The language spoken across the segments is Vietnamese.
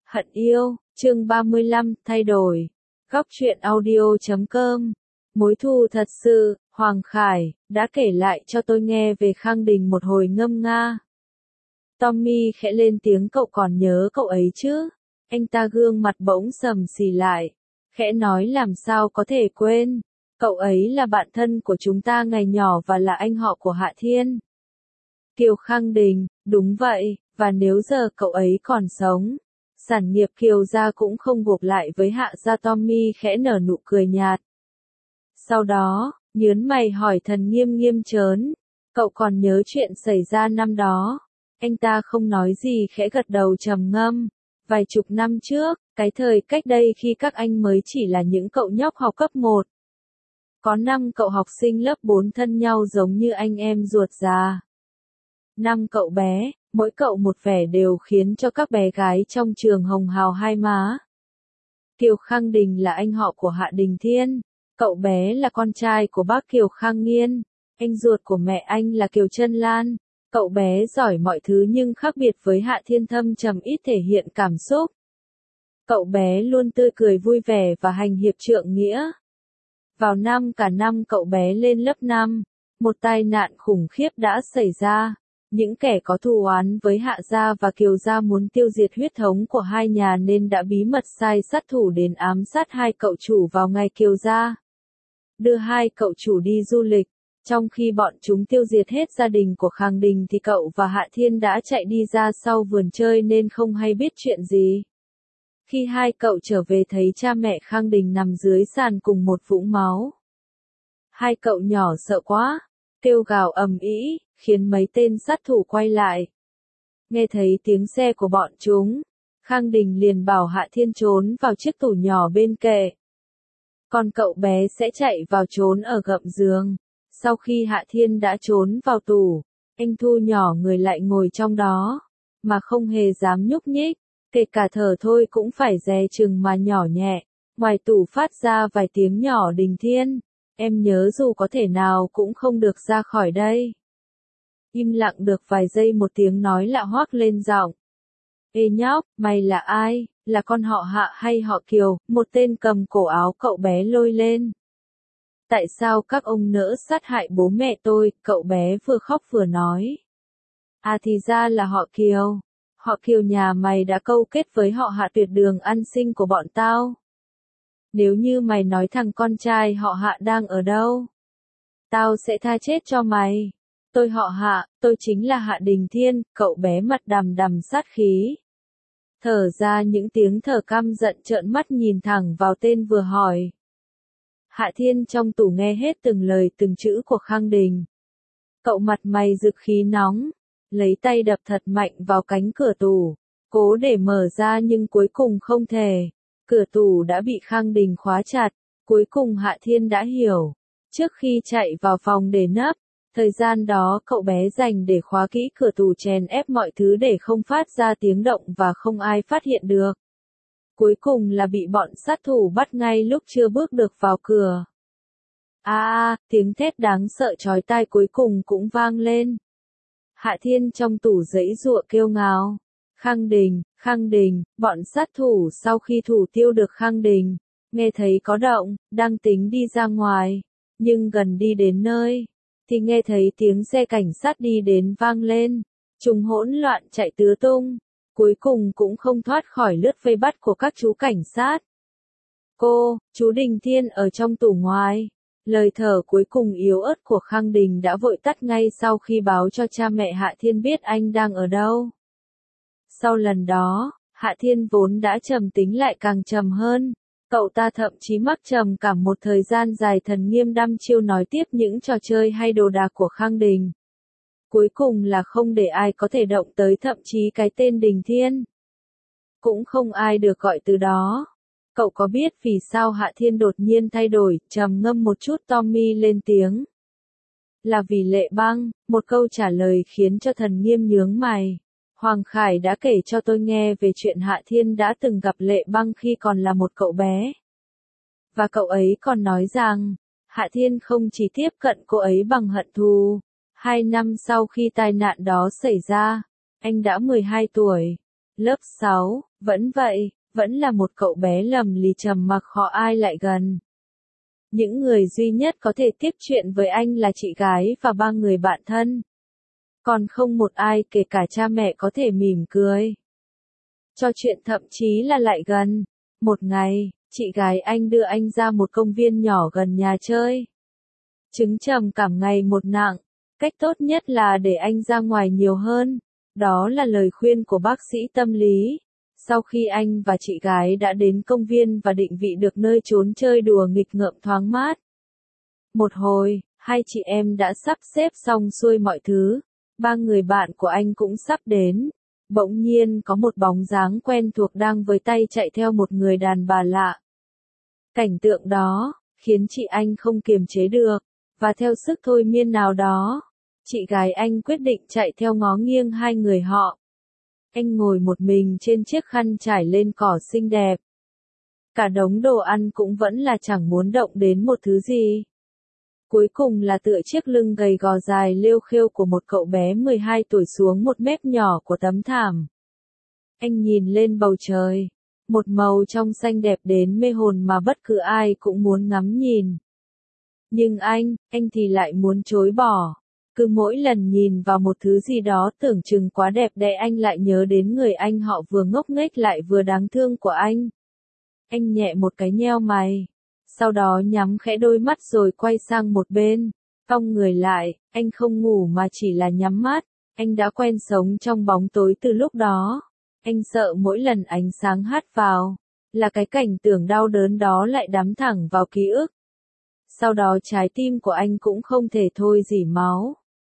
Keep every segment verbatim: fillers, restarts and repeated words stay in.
Hận yêu, chương ba mươi lăm, thay đổi. Góc truyện audio chấm com. Mối thù thật sự, Hoàng Khải, đã kể lại cho tôi nghe về Khang Đình một hồi ngâm nga. Tommy khẽ lên tiếng, cậu còn nhớ cậu ấy chứ? Anh ta gương mặt bỗng sầm xì lại. Khẽ nói làm sao có thể quên. Cậu ấy là bạn thân của chúng ta ngày nhỏ và là anh họ của Hạ Thiên. Kiều Khang Đình, đúng vậy, và nếu giờ cậu ấy còn sống, sản nghiệp Kiều gia cũng không buộc lại với Hạ gia. Tommy khẽ nở nụ cười nhạt. Sau đó, nhớn mày hỏi Thần Nghiêm nghiêm trớn, cậu còn nhớ chuyện xảy ra năm đó? Anh ta không nói gì, khẽ gật đầu trầm ngâm. Vài chục năm trước, cái thời cách đây khi các anh mới chỉ là những cậu nhóc học cấp một. Có năm cậu học sinh lớp bốn thân nhau giống như anh em ruột già. Năm cậu bé, mỗi cậu một vẻ đều khiến cho các bé gái trong trường hồng hào hai má. Kiều Khang Đình là anh họ của Hạ Đình Thiên. Cậu bé là con trai của bác Kiều Khang Nghiên. Anh ruột của mẹ anh là Kiều Chân Lan. Cậu bé giỏi mọi thứ nhưng khác biệt với Hạ Thiên, thâm trầm ít thể hiện cảm xúc. Cậu bé luôn tươi cười vui vẻ và hành hiệp trượng nghĩa. Vào năm cả năm cậu bé lên lớp năm, một tai nạn khủng khiếp đã xảy ra. Những kẻ có thù oán với Hạ gia và Kiều gia muốn tiêu diệt huyết thống của hai nhà nên đã bí mật sai sát thủ đến ám sát hai cậu chủ vào ngày Kiều gia. Đưa hai cậu chủ đi du lịch. Trong khi bọn chúng tiêu diệt hết gia đình của Khang Đình thì cậu và Hạ Thiên đã chạy đi ra sau vườn chơi nên không hay biết chuyện gì. Khi hai cậu trở về thấy cha mẹ Khang Đình nằm dưới sàn cùng một vũng máu. Hai cậu nhỏ sợ quá, kêu gào ầm ĩ, khiến mấy tên sát thủ quay lại. Nghe thấy tiếng xe của bọn chúng, Khang Đình liền bảo Hạ Thiên trốn vào chiếc tủ nhỏ bên kệ. Còn cậu bé sẽ chạy vào trốn ở gầm giường. Sau khi Hạ Thiên đã trốn vào tủ, anh thu nhỏ người lại ngồi trong đó, mà không hề dám nhúc nhích, kể cả thở thôi cũng phải dè chừng mà nhỏ nhẹ. Ngoài tủ phát ra vài tiếng nhỏ: Đình Thiên, em nhớ dù có thể nào cũng không được ra khỏi đây. Im lặng được vài giây, một tiếng nói lạ hoắc lên giọng. Ê nhóc, mày là ai, là con họ Hạ hay họ Kiều? Một tên cầm cổ áo cậu bé lôi lên. Tại sao các ông nỡ sát hại bố mẹ tôi? Cậu bé vừa khóc vừa nói. À thì ra là họ Kiều. Họ Kiều nhà mày đã câu kết với họ Hạ tuyệt đường ăn sinh của bọn tao. Nếu như mày nói thằng con trai họ Hạ đang ở đâu, tao sẽ tha chết cho mày. Tôi họ Hạ, tôi chính là Hạ Đình Thiên. Cậu bé mặt đằm đằm sát khí, thở ra những tiếng thở căm giận, trợn mắt nhìn thẳng vào tên vừa hỏi. Hạ Thiên trong tủ nghe hết từng lời từng chữ của Khang Đình. Cậu mặt mày rực khí nóng, lấy tay đập thật mạnh vào cánh cửa tủ, cố để mở ra nhưng cuối cùng không thể. Cửa tủ đã bị Khang Đình khóa chặt. Cuối cùng Hạ Thiên đã hiểu. Trước khi chạy vào phòng để nấp, thời gian đó cậu bé dành để khóa kỹ cửa tủ, chèn ép mọi thứ để không phát ra tiếng động và không ai phát hiện được. Cuối cùng là bị bọn sát thủ bắt ngay lúc chưa bước được vào cửa. A a, tiếng thét đáng sợ chói tai cuối cùng cũng vang lên. Hạ Thiên trong tủ giãy giụa kêu ngào. Khang Đình, Khang Đình, bọn sát thủ sau khi thủ tiêu được Khang Đình, nghe thấy có động, đang tính đi ra ngoài, nhưng gần đi đến nơi, thì nghe thấy tiếng xe cảnh sát đi đến vang lên. Chúng hỗn loạn chạy tứ tung, cuối cùng cũng không thoát khỏi lướt vây bắt của các chú cảnh sát. Cô, chú Đình Thiên ở trong tủ ngoài. Lời thở cuối cùng yếu ớt của Khang Đình đã vội tắt ngay sau khi báo cho cha mẹ Hạ Thiên biết anh đang ở đâu. Sau lần đó, Hạ Thiên vốn đã trầm tính lại càng trầm hơn. Cậu ta thậm chí mắc trầm cả một thời gian dài. Thần Nghiêm đăm chiêu nói tiếp những trò chơi hay đồ đạc của Khang Đình. Cuối cùng là không để ai có thể động tới, thậm chí cái tên Đình Thiên cũng không ai được gọi từ đó. Cậu có biết vì sao Hạ Thiên đột nhiên thay đổi? Trầm ngâm một chút, Tommy lên tiếng. Là vì Lệ Băng. Một câu trả lời khiến cho Thần Nghiêm nhướng mày. Hoàng Khải đã kể cho tôi nghe về chuyện Hạ Thiên đã từng gặp Lệ Băng khi còn là một cậu bé. Và cậu ấy còn nói rằng, Hạ Thiên không chỉ tiếp cận cô ấy bằng hận thù. Hai năm sau khi tai nạn đó xảy ra, anh đã mười hai tuổi. Lớp sáu, vẫn vậy, vẫn là một cậu bé lầm lì trầm mặc họ ai lại gần. Những người duy nhất có thể tiếp chuyện với anh là chị gái và ba người bạn thân. Còn không một ai kể cả cha mẹ có thể mỉm cười. Cho chuyện thậm chí là lại gần. Một ngày, chị gái anh đưa anh ra một công viên nhỏ gần nhà chơi. Chứng trầm cảm ngày một nặng, cách tốt nhất là để anh ra ngoài nhiều hơn. Đó là lời khuyên của bác sĩ tâm lý. Sau khi anh và chị gái đã đến công viên và định vị được nơi trốn chơi đùa nghịch ngợm thoáng mát. Một hồi, hai chị em đã sắp xếp xong xuôi mọi thứ. Ba người bạn của anh cũng sắp đến. Bỗng nhiên có một bóng dáng quen thuộc đang với tay chạy theo một người đàn bà lạ. Cảnh tượng đó, khiến chị anh không kiềm chế được, và theo sức thôi miên nào đó, chị gái anh quyết định chạy theo ngó nghiêng hai người họ. Anh ngồi một mình trên chiếc khăn trải lên cỏ xinh đẹp. Cả đống đồ ăn cũng vẫn là chẳng muốn động đến một thứ gì. Cuối cùng là tựa chiếc lưng gầy gò dài lêu khêu của một cậu bé mười hai tuổi xuống một mép nhỏ của tấm thảm. Anh nhìn lên bầu trời, một màu trong xanh đẹp đến mê hồn mà bất cứ ai cũng muốn ngắm nhìn. Nhưng anh, anh thì lại muốn chối bỏ. Cứ mỗi lần nhìn vào một thứ gì đó tưởng chừng quá đẹp đẽ anh lại nhớ đến người anh họ vừa ngốc nghếch lại vừa đáng thương của anh. Anh nhẹ một cái nheo mày. Sau đó nhắm khẽ đôi mắt rồi quay sang một bên, cong người lại, anh không ngủ mà chỉ là nhắm mắt, anh đã quen sống trong bóng tối từ lúc đó. Anh sợ mỗi lần ánh sáng hắt vào, là cái cảnh tưởng đau đớn đó lại đắm thẳng vào ký ức. Sau đó trái tim của anh cũng không thể thôi rỉ máu.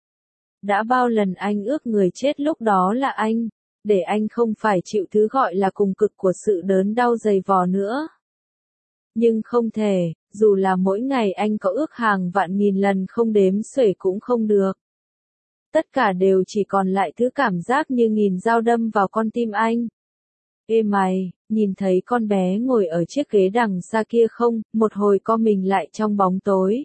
Đã bao lần anh ước người chết lúc đó là anh, để anh không phải chịu thứ gọi là cùng cực của sự đớn đau dày vò nữa. Nhưng không thể, dù là mỗi ngày anh có ước hàng vạn nghìn lần không đếm xuể cũng không được. Tất cả đều chỉ còn lại thứ cảm giác như nghìn dao đâm vào con tim anh. Ê mày, nhìn thấy con bé ngồi ở chiếc ghế đằng xa kia không, một hồi co mình lại trong bóng tối.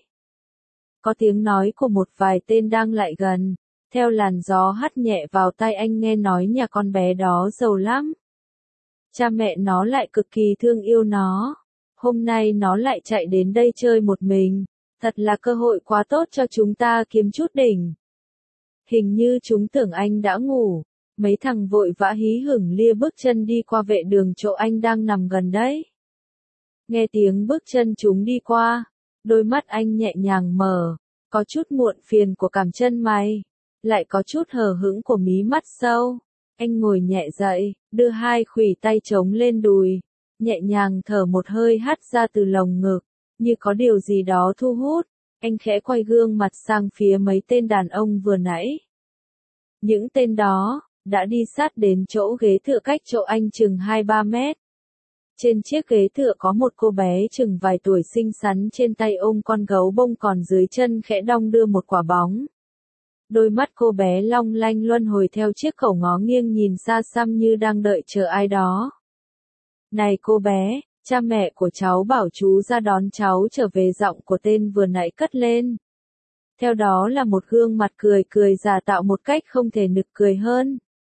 Có tiếng nói của một vài tên đang lại gần, theo làn gió hắt nhẹ vào tai anh nghe nói nhà con bé đó giàu lắm. Cha mẹ nó lại cực kỳ thương yêu nó. Hôm nay nó lại chạy đến đây chơi một mình, thật là cơ hội quá tốt cho chúng ta kiếm chút đỉnh. Hình như chúng tưởng anh đã ngủ, mấy thằng vội vã hí hửng lia bước chân đi qua vệ đường chỗ anh đang nằm gần đấy. Nghe tiếng bước chân chúng đi qua, đôi mắt anh nhẹ nhàng mở, có chút muộn phiền của cằm chân mày, lại có chút hờ hững của mí mắt sâu. Anh ngồi nhẹ dậy, đưa hai khuỷu tay chống lên đùi. Nhẹ nhàng thở một hơi hắt ra từ lồng ngực, như có điều gì đó thu hút, anh khẽ quay gương mặt sang phía mấy tên đàn ông vừa nãy. Những tên đó, đã đi sát đến chỗ ghế tựa cách chỗ anh chừng hai ba mét. Trên chiếc ghế tựa có một cô bé chừng vài tuổi xinh xắn trên tay ôm con gấu bông còn dưới chân khẽ đong đưa một quả bóng. Đôi mắt cô bé long lanh luân hồi theo chiếc khẩu ngó nghiêng nhìn xa xăm như đang đợi chờ ai đó. Này cô bé, cha mẹ của cháu bảo chú ra đón cháu trở về, giọng của tên vừa nãy cất lên. Theo đó là một gương mặt cười cười giả tạo một cách không thể nực cười hơn.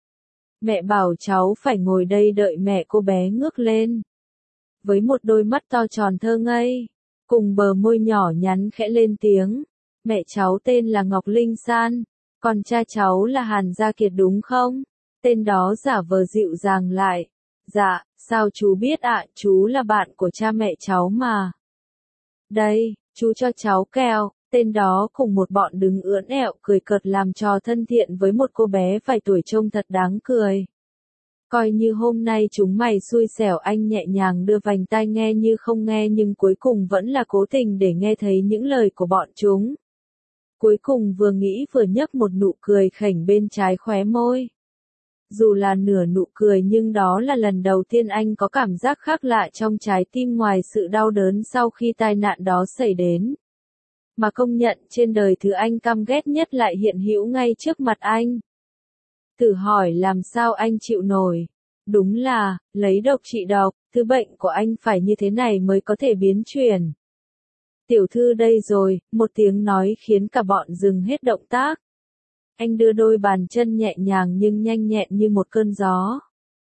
Mẹ bảo cháu phải ngồi đây đợi mẹ, cô bé ngước lên. Với một đôi mắt to tròn thơ ngây, cùng bờ môi nhỏ nhắn khẽ lên tiếng. Mẹ cháu tên là Ngọc Linh San, còn cha cháu là Hàn Gia Kiệt đúng không? Tên đó giả vờ dịu dàng lại. Dạ, sao chú biết ạ, à, chú là bạn của cha mẹ cháu mà. Đây, chú cho cháu kẹo. Tên đó cùng một bọn đứng ưỡn ẹo cười cợt làm trò thân thiện với một cô bé vài tuổi trông thật đáng cười. Coi như hôm nay chúng mày xui xẻo, anh nhẹ nhàng đưa vành tai nghe như không nghe nhưng cuối cùng vẫn là cố tình để nghe thấy những lời của bọn chúng. Cuối cùng vừa nghĩ vừa nhấc một nụ cười khểnh bên trái khóe môi. Dù là nửa nụ cười nhưng đó là lần đầu tiên anh có cảm giác khác lạ trong trái tim ngoài sự đau đớn sau khi tai nạn đó xảy đến. Mà công nhận trên đời thứ anh căm ghét nhất lại hiện hữu ngay trước mặt anh. Thử hỏi làm sao anh chịu nổi. Đúng là, lấy độc trị độc, thứ bệnh của anh phải như thế này mới có thể biến chuyển. Tiểu thư đây rồi, một tiếng nói khiến cả bọn dừng hết động tác. Anh đưa đôi bàn chân nhẹ nhàng nhưng nhanh nhẹn như một cơn gió.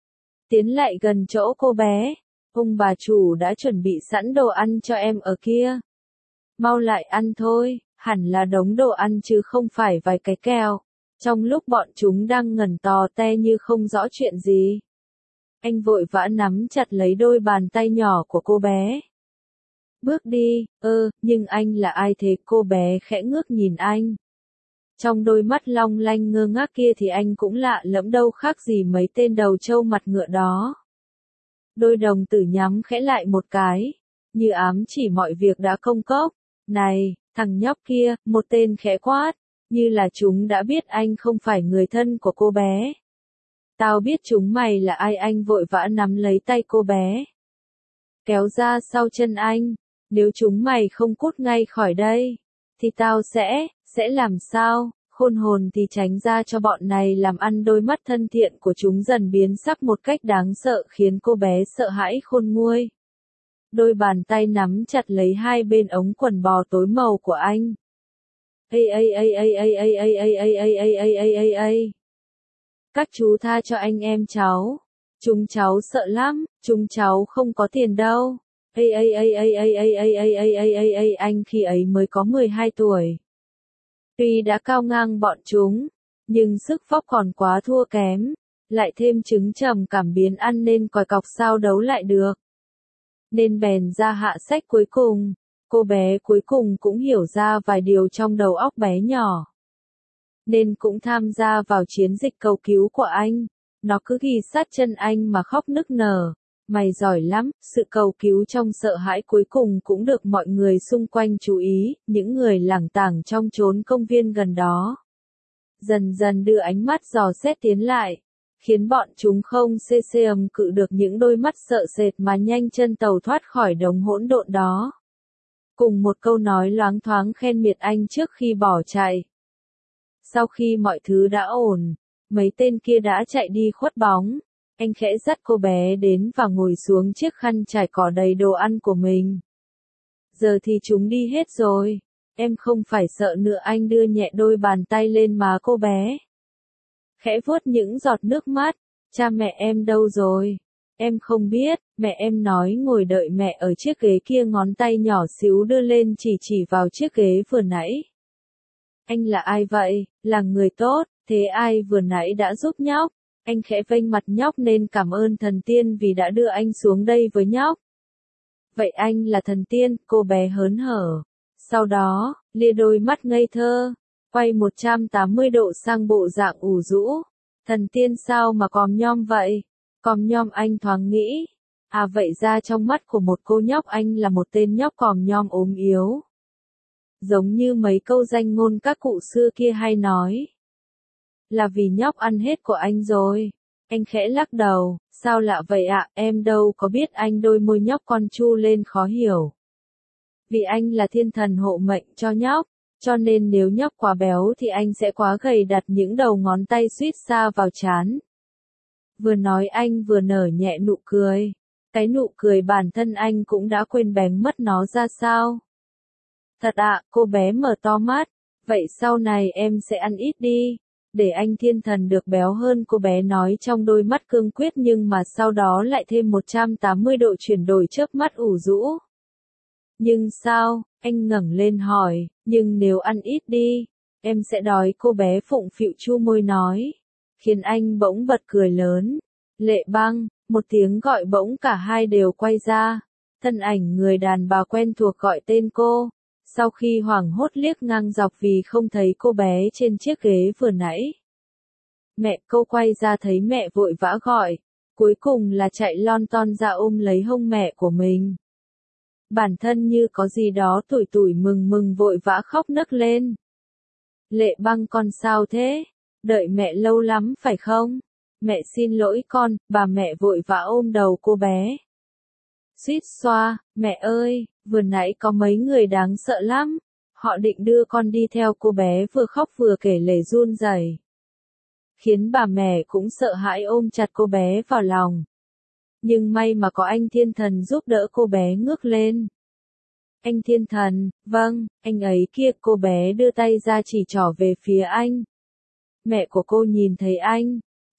tiến lại gần chỗ cô bé. Ông bà chủ đã chuẩn bị sẵn đồ ăn cho em ở kia. Mau lại ăn thôi, hẳn là đống đồ ăn chứ không phải vài cái kẹo. Trong lúc bọn chúng đang ngẩn tò te như không rõ chuyện gì, anh vội vã nắm chặt lấy đôi bàn tay nhỏ của cô bé. Bước đi, ơ, nhưng anh là ai thế? Cô bé khẽ ngước nhìn anh. Trong đôi mắt long lanh ngơ ngác kia thì anh cũng lạ lẫm đâu khác gì mấy tên đầu trâu mặt ngựa đó. Đôi đồng tử nhắm khẽ lại một cái, như ám chỉ mọi việc đã công cốc. Này, thằng nhóc kia, một tên khẽ quát, như là chúng đã biết anh không phải người thân của cô bé. Tao biết chúng mày là ai. Anh vội vã nắm lấy tay cô bé, kéo ra sau chân anh. Nếu chúng mày không cút ngay khỏi đây, thì tao sẽ, sẽ làm sao? Khôn hồn thì tránh ra cho bọn này làm ăn. Đôi mắt thân thiện của chúng dần biến sắc một cách đáng sợ khiến cô bé sợ hãi khôn nguôi. Đôi bàn tay nắm chặt lấy hai bên ống quần bò tối màu của anh. Ây ây ây ây ây ây ây ây ây ây ây ây ây ây ây. Các chú tha cho anh em cháu. Chúng cháu sợ lắm, chúng cháu không có tiền đâu. Ây ây ây ây ây ây ây ây ây ây ây ây. Anh khi ấy mới có mười hai tuổi. Tuy đã cao ngang bọn chúng, nhưng sức vóc còn quá thua kém, lại thêm chứng trầm cảm biến ăn nên còi cọc sao đấu lại được. Nên bèn ra hạ sách cuối cùng, cô bé cuối cùng cũng hiểu ra vài điều trong đầu óc bé nhỏ. Nên cũng tham gia vào chiến dịch cầu cứu của anh, nó cứ ghi sát chân anh mà khóc nức nở. Mày giỏi lắm, sự cầu cứu trong sợ hãi cuối cùng cũng được mọi người xung quanh chú ý, những người lảng tảng trong chốn công viên gần đó. Dần dần đưa ánh mắt dò xét tiến lại, khiến bọn chúng không xê xê ầm cự được những đôi mắt sợ sệt mà nhanh chân tàu thoát khỏi đống hỗn độn đó. Cùng một câu nói loáng thoáng khen miệt anh trước khi bỏ chạy. Sau khi mọi thứ đã ổn, mấy tên kia đã chạy đi khuất bóng. Anh khẽ dắt cô bé đến và ngồi xuống chiếc khăn trải cỏ đầy đồ ăn của mình. Giờ thì chúng đi hết rồi, em không phải sợ nữa. Anh đưa nhẹ đôi bàn tay lên má cô bé, khẽ vuốt những giọt nước mắt. Cha mẹ em đâu rồi? Em không biết, mẹ em nói ngồi đợi mẹ ở chiếc ghế kia. Ngón tay nhỏ xíu đưa lên chỉ chỉ vào chiếc ghế vừa nãy. Anh là ai vậy? Là người tốt, thế ai vừa nãy đã giúp nhóc? Anh khẽ vênh mặt nhóc nên cảm ơn thần tiên vì đã đưa anh xuống đây với nhóc. Vậy anh là thần tiên, cô bé hớn hở. Sau đó, lia đôi mắt ngây thơ, quay một trăm tám mươi độ sang bộ dạng ủ rũ. Thần tiên sao mà còm nhom vậy? Còm nhom, anh thoáng nghĩ. À vậy ra trong mắt của một cô nhóc anh là một tên nhóc còm nhom ốm yếu. Giống như mấy câu danh ngôn các cụ xưa kia hay nói. Là vì nhóc ăn hết của anh rồi. Anh khẽ lắc đầu, sao lạ vậy ạ? Em đâu có biết. Anh đôi môi nhóc con chu lên khó hiểu. Vì anh là thiên thần hộ mệnh cho nhóc, cho nên nếu nhóc quá béo thì anh sẽ quá gầy, đặt những đầu ngón tay suýt xa vào trán. Vừa nói anh vừa nở nhẹ nụ cười. Cái nụ cười bản thân anh cũng đã quên bén mất nó ra sao. Thật ạ, cô bé mở to mắt. Vậy sau này em sẽ ăn ít đi, để anh thiên thần được béo hơn. Cô bé nói trong đôi mắt cương quyết nhưng mà sau đó lại thêm một trăm tám mươi độ chuyển đổi chớp mắt ủ rũ. Nhưng sao? Anh ngẩng lên hỏi. Nhưng nếu ăn ít đi, em sẽ đói. Cô bé phụng phịu chu môi nói, khiến anh bỗng bật cười lớn. Lệ Băng, một tiếng gọi bỗng cả hai đều quay ra. Thân ảnh người đàn bà quen thuộc gọi tên cô. Sau khi hoảng hốt liếc ngang dọc vì không thấy cô bé trên chiếc ghế vừa nãy. Mẹ, cô quay ra thấy mẹ vội vã gọi. Cuối cùng là chạy lon ton ra ôm lấy hông mẹ của mình. Bản thân như có gì đó tủi tủi mừng mừng vội vã khóc nấc lên. Lệ Băng, con sao thế? Đợi mẹ lâu lắm phải không? Mẹ xin lỗi con. Bà mẹ vội vã ôm đầu cô bé. Suýt xoa, mẹ ơi, vừa nãy có mấy người đáng sợ lắm. Họ định đưa con đi theo. Cô bé vừa khóc vừa kể lể run rẩy, khiến bà mẹ cũng sợ hãi ôm chặt cô bé vào lòng. Nhưng may mà có anh thiên thần giúp đỡ cô bé ngước lên. Anh thiên thần, vâng, anh ấy kia. Cô bé đưa tay ra chỉ trỏ về phía anh. Mẹ của cô nhìn thấy anh,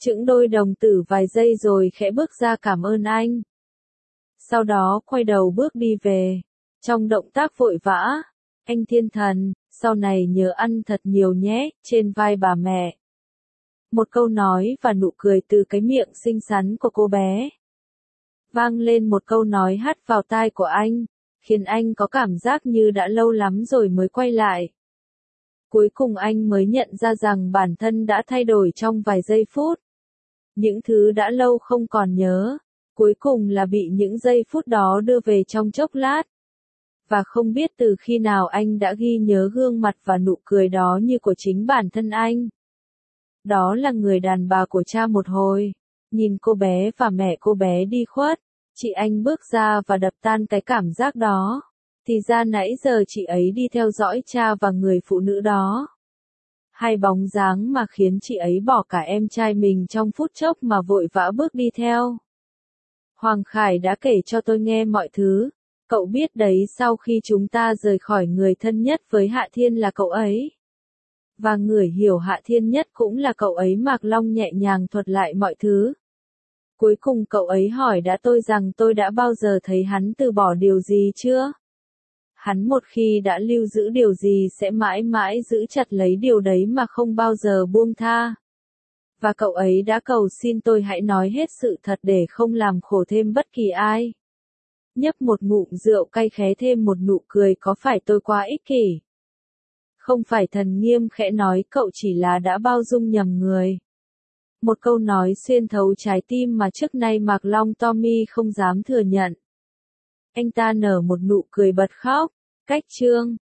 chững đôi đồng tử vài giây rồi khẽ bước ra cảm ơn anh. Sau đó quay đầu bước đi về. Trong động tác vội vã, anh thiên thần, sau này nhớ ăn thật nhiều nhé, trên vai bà mẹ. Một câu nói và nụ cười từ cái miệng xinh xắn của cô bé. Vang lên một câu nói hắt vào tai của anh, khiến anh có cảm giác như đã lâu lắm rồi mới quay lại. Cuối cùng anh mới nhận ra rằng bản thân đã thay đổi trong vài giây phút. Những thứ đã lâu không còn nhớ, cuối cùng là bị những giây phút đó đưa về trong chốc lát. Và không biết từ khi nào anh đã ghi nhớ gương mặt và nụ cười đó như của chính bản thân anh. Đó là người đàn bà của cha một hồi. Nhìn cô bé và mẹ cô bé đi khuất, chị anh bước ra và đập tan cái cảm giác đó. Thì ra nãy giờ chị ấy đi theo dõi cha và người phụ nữ đó. Hai bóng dáng mà khiến chị ấy bỏ cả em trai mình trong phút chốc mà vội vã bước đi theo. Hoàng Khải đã kể cho tôi nghe mọi thứ. Cậu biết đấy, sau khi chúng ta rời khỏi người thân nhất với Hạ Thiên là cậu ấy. Và người hiểu Hạ Thiên nhất cũng là cậu ấy. Mạc Long nhẹ nhàng thuật lại mọi thứ. Cuối cùng cậu ấy hỏi đã tôi rằng tôi đã bao giờ thấy hắn từ bỏ điều gì chưa? Hắn một khi đã lưu giữ điều gì sẽ mãi mãi giữ chặt lấy điều đấy mà không bao giờ buông tha. Và cậu ấy đã cầu xin tôi hãy nói hết sự thật để không làm khổ thêm bất kỳ ai. Nhấp một ngụm rượu cay khé thêm một nụ cười, có phải tôi quá ích kỷ? Không phải. Thần nghiêm khẽ nói, cậu chỉ là đã bao dung nhầm người. Một câu nói xuyên thấu trái tim mà trước nay Mạc Long Tommy không dám thừa nhận. Anh ta nở một nụ cười bật khóc. Cách chương